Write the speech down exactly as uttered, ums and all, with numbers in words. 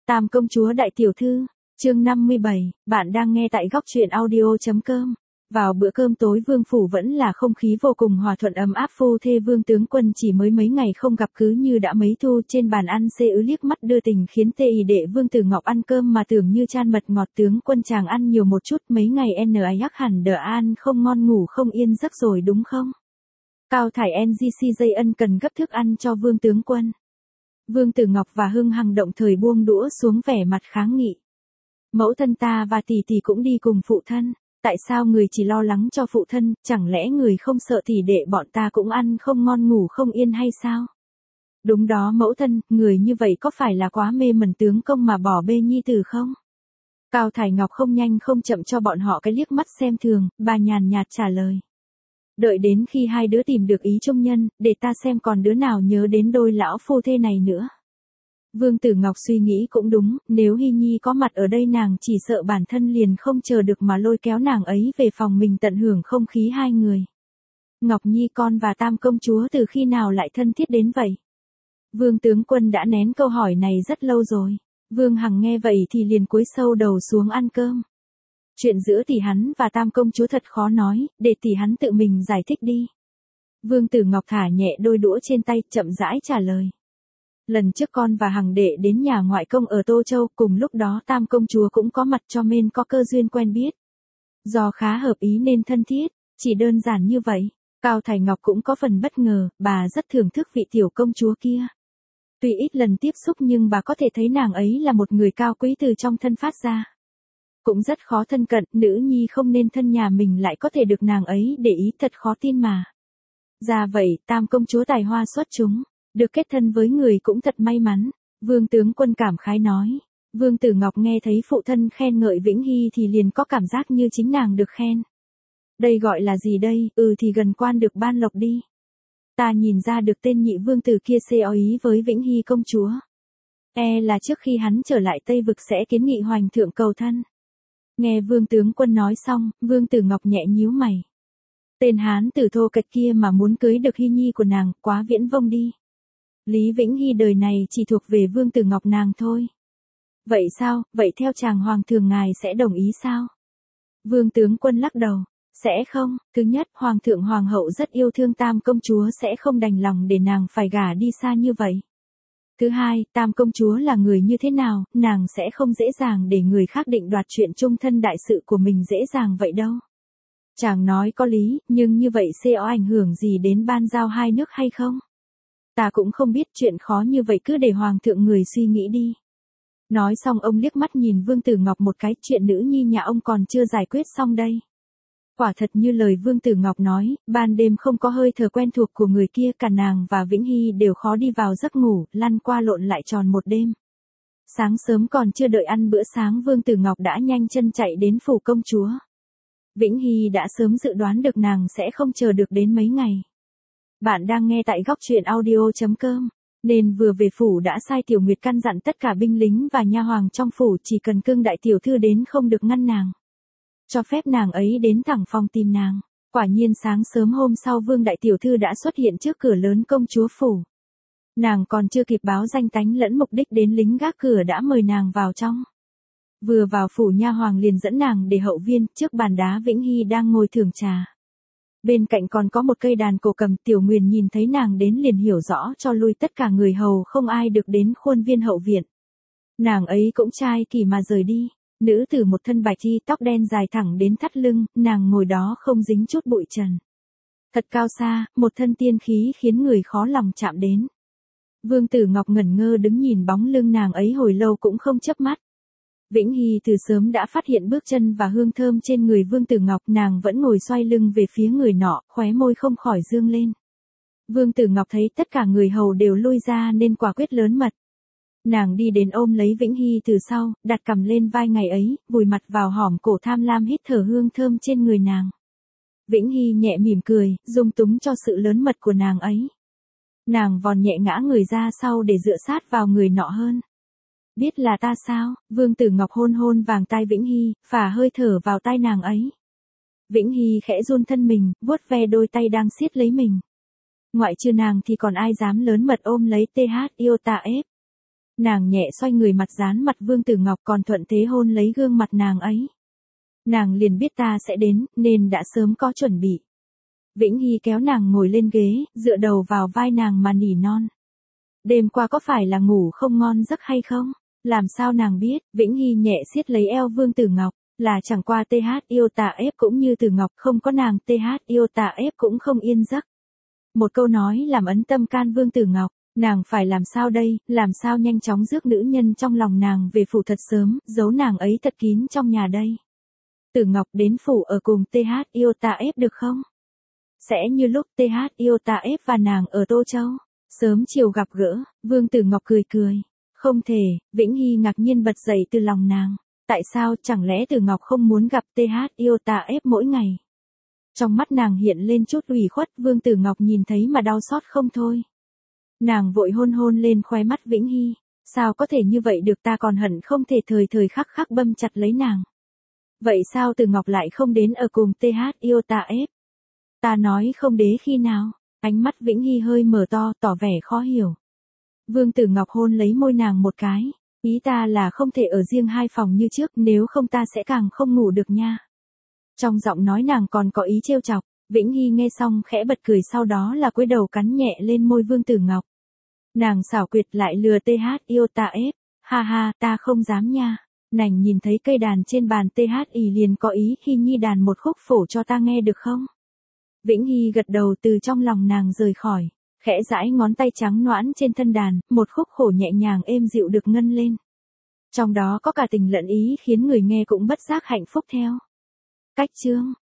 Tam công chúa đại tiểu thư, chương năm mươi bảy, bạn đang nghe tại góc truyện audio.com. Vào bữa cơm tối vương phủ vẫn là không khí vô cùng hòa thuận ấm áp, phu thê Vương tướng quân chỉ mới mấy ngày không gặp cứ như đã mấy thu. Trên bàn ăn xê ứ liếc mắt đưa tình khiến tê y đệ Vương Tử Ngọc ăn cơm mà tưởng như chan mật ngọt, tướng quân chàng ăn nhiều một chút, mấy ngày n ai hắc hẳn đờ an không ngon ngủ không yên giấc rồi đúng không? Cao thải en giê xê dây ân cần gấp thức ăn cho Vương tướng quân. Vương Tử Ngọc và Hưng Hằng động thời buông đũa xuống vẻ mặt kháng nghị. Mẫu thân ta và tỷ tỷ cũng đi cùng phụ thân, tại sao người chỉ lo lắng cho phụ thân, chẳng lẽ người không sợ tỷ đệ bọn ta cũng ăn không ngon ngủ không yên hay sao? Đúng đó mẫu thân, người như vậy có phải là quá mê mẩn tướng công mà bỏ bê nhi tử không? Cao Thải Ngọc không nhanh không chậm cho bọn họ cái liếc mắt xem thường, bà nhàn nhạt trả lời. Đợi đến khi hai đứa tìm được ý chung nhân, để ta xem còn đứa nào nhớ đến đôi lão phu thê này nữa. Vương Tử Ngọc suy nghĩ cũng đúng, nếu Hy Nhi có mặt ở đây nàng chỉ sợ bản thân liền không chờ được mà lôi kéo nàng ấy về phòng mình tận hưởng không khí hai người. Ngọc Nhi con và Tam công chúa từ khi nào lại thân thiết đến vậy? Vương tướng quân đã nén câu hỏi này rất lâu rồi. Vương Hằng nghe vậy thì liền cúi sâu đầu xuống ăn cơm. Chuyện giữa tỷ hắn và Tam công chúa thật khó nói, để tỷ hắn tự mình giải thích đi. Vương Tử Ngọc thả nhẹ đôi đũa trên tay, chậm rãi trả lời. Lần trước con và Hằng đệ đến nhà ngoại công ở Tô Châu, cùng lúc đó Tam công chúa cũng có mặt cho nên có cơ duyên quen biết. Do khá hợp ý nên thân thiết, chỉ đơn giản như vậy. Cao Thải Ngọc cũng có phần bất ngờ, bà rất thưởng thức vị tiểu công chúa kia. Tuy ít lần tiếp xúc nhưng bà có thể thấy nàng ấy là một người cao quý từ trong thân phát ra. Cũng rất khó thân cận, nữ nhi không nên thân nhà mình lại có thể được nàng ấy để ý, thật khó tin mà. Ra vậy, Tam công chúa tài hoa xuất chúng, được kết thân với người cũng thật may mắn. Vương tướng quân cảm khái nói. Vương Tử Ngọc nghe thấy phụ thân khen ngợi Vĩnh Hy thì liền có cảm giác như chính nàng được khen. Đây gọi là gì đây? Ừ thì gần quan được ban lộc đi. Ta nhìn ra được tên nhị vương tử kia xê ó ý với Vĩnh Hy công chúa. E là trước khi hắn trở lại Tây Vực sẽ kiến nghị hoành thượng cầu thân. Nghe Vương tướng quân nói xong, Vương Tử Ngọc nhẹ nhíu mày. Tên hán tử thô kệch kia mà muốn cưới được Hy Nhi của nàng, quá viễn vông đi. Lý Vĩnh Hy đời này chỉ thuộc về Vương Tử Ngọc nàng thôi. Vậy sao, vậy theo chàng hoàng thượng ngài sẽ đồng ý sao? Vương tướng quân lắc đầu. Sẽ không, thứ nhất, hoàng thượng hoàng hậu rất yêu thương Tam công chúa sẽ không đành lòng để nàng phải gả đi xa như vậy. Thứ hai, Tam công chúa là người như thế nào, nàng sẽ không dễ dàng để người khác định đoạt chuyện chung thân đại sự của mình dễ dàng vậy đâu. Chàng nói có lý, nhưng như vậy sẽ có ảnh hưởng gì đến ban giao hai nước hay không? Ta cũng không biết, chuyện khó như vậy cứ để hoàng thượng người suy nghĩ đi. Nói xong ông liếc mắt nhìn Vương Tử Ngọc một cái, chuyện nữ nhi nhà ông còn chưa giải quyết xong đây. Quả thật như lời Vương Tử Ngọc nói, ban đêm không có hơi thở quen thuộc của người kia, cả nàng và Vĩnh Hy đều khó đi vào giấc ngủ, lăn qua lộn lại tròn một đêm. Sáng sớm còn chưa đợi ăn bữa sáng Vương Tử Ngọc đã nhanh chân chạy đến phủ công chúa. Vĩnh Hy đã sớm dự đoán được nàng sẽ không chờ được đến mấy ngày. Bạn đang nghe tại góc truyện audio.com, nên vừa về phủ đã sai Tiểu Nguyệt căn dặn tất cả binh lính và nha hoàng trong phủ chỉ cần cưng đại tiểu thư đến không được ngăn nàng. Cho phép nàng ấy đến thẳng phòng tìm nàng. Quả nhiên sáng sớm hôm sau Vương đại tiểu thư đã xuất hiện trước cửa lớn công chúa phủ. Nàng còn chưa kịp báo danh tánh lẫn mục đích đến lính gác cửa đã mời nàng vào trong. Vừa vào phủ nha hoàng liền dẫn nàng để hậu viên, trước bàn đá Vĩnh Hy đang ngồi thưởng trà. Bên cạnh còn có một cây đàn cổ cầm, Tiểu Nguyền nhìn thấy nàng đến liền hiểu rõ cho lui tất cả người hầu không ai được đến khuôn viên hậu viện. Nàng ấy cũng trai kỳ mà rời đi. Nữ tử một thân bạch y, tóc đen dài thẳng đến thắt lưng, nàng ngồi đó không dính chút bụi trần. Thật cao xa, một thân tiên khí khiến người khó lòng chạm đến. Vương Tử Ngọc ngẩn ngơ đứng nhìn bóng lưng nàng ấy hồi lâu cũng không chớp mắt. Vĩnh Hy từ sớm đã phát hiện bước chân và hương thơm trên người Vương Tử Ngọc, nàng vẫn ngồi xoay lưng về phía người nọ, khóe môi không khỏi dương lên. Vương Tử Ngọc thấy tất cả người hầu đều lui ra nên quả quyết lớn mật. Nàng đi đến ôm lấy Vĩnh Hy từ sau, đặt cằm lên vai ngày ấy, vùi mặt vào hõm cổ tham lam hít thở hương thơm trên người nàng. Vĩnh Hy nhẹ mỉm cười, dung túng cho sự lớn mật của nàng ấy. Nàng vòn nhẹ ngã người ra sau để dựa sát vào người nọ hơn. Biết là ta sao? Vương Tử Ngọc hôn hôn vàng tai Vĩnh Hy, phả hơi thở vào tai nàng ấy. Vĩnh Hy khẽ run thân mình, vuốt ve đôi tay đang siết lấy mình. Ngoại trừ nàng thì còn ai dám lớn mật ôm lấy tê hát yêu ta ép. Nàng nhẹ xoay người mặt dán mặt Vương Tử Ngọc còn thuận thế hôn lấy gương mặt nàng ấy. Nàng liền biết ta sẽ đến, nên đã sớm có chuẩn bị. Vĩnh Hy kéo nàng ngồi lên ghế, dựa đầu vào vai nàng mà nỉ non. Đêm qua có phải là ngủ không ngon giấc hay không? Làm sao nàng biết? Vĩnh Hy nhẹ siết lấy eo Vương Tử Ngọc, là chẳng qua tê hát yêu tà ép cũng như Tử Ngọc, không có nàng tê hát yêu tà ép cũng không yên giấc. Một câu nói làm ấn tâm can Vương Tử Ngọc, nàng phải làm sao đây, làm sao nhanh chóng rước nữ nhân trong lòng nàng về phủ thật sớm, giấu nàng ấy thật kín trong nhà đây. Tử Ngọc đến phủ ở cùng tê hát yêu tà ép được không? Sẽ như lúc tê hát yêu tà ép và nàng ở Tô Châu, sớm chiều gặp gỡ. Vương Tử Ngọc cười cười. Không thể. Vĩnh Hy ngạc nhiên bật dậy từ lòng nàng. Tại sao, chẳng lẽ Tử Ngọc không muốn gặp tê hát yêu tà ép mỗi ngày? Trong mắt nàng hiện lên chút ủy khuất, Vương Tử Ngọc nhìn thấy mà đau xót không thôi. Nàng vội hôn hôn lên khóe mắt Vĩnh Hy. Sao có thể như vậy được, ta còn hận không thể thời thời khắc khắc băm chặt lấy nàng. Vậy sao Tử Ngọc lại không đến ở cùng tê hát yêu tà ép? Ta nói không đế khi nào? Ánh mắt Vĩnh Hy hơi mở to, tỏ vẻ khó hiểu. Vương Tử Ngọc hôn lấy môi nàng một cái. Ý ta là không thể ở riêng hai phòng như trước, nếu không ta sẽ càng không ngủ được nha. Trong giọng nói nàng còn có ý trêu chọc. Vĩnh Hy nghe xong khẽ bật cười, sau đó là cúi đầu cắn nhẹ lên môi Vương Tử Ngọc. Nàng xảo quyệt lại lừa tê hát yêu ta ép. Ha ha, ta không dám nha. Nàng nhìn thấy cây đàn trên bàn tê hát ì liền có ý, Hy Nhi đàn một khúc phổ cho ta nghe được không? Vĩnh Hy gật đầu, từ trong lòng nàng rời khỏi, khẽ giãi ngón tay trắng noãn trên thân đàn, một khúc khổ nhẹ nhàng êm dịu được ngân lên. Trong đó có cả tình lẫn ý khiến người nghe cũng bất giác hạnh phúc theo. Cách chương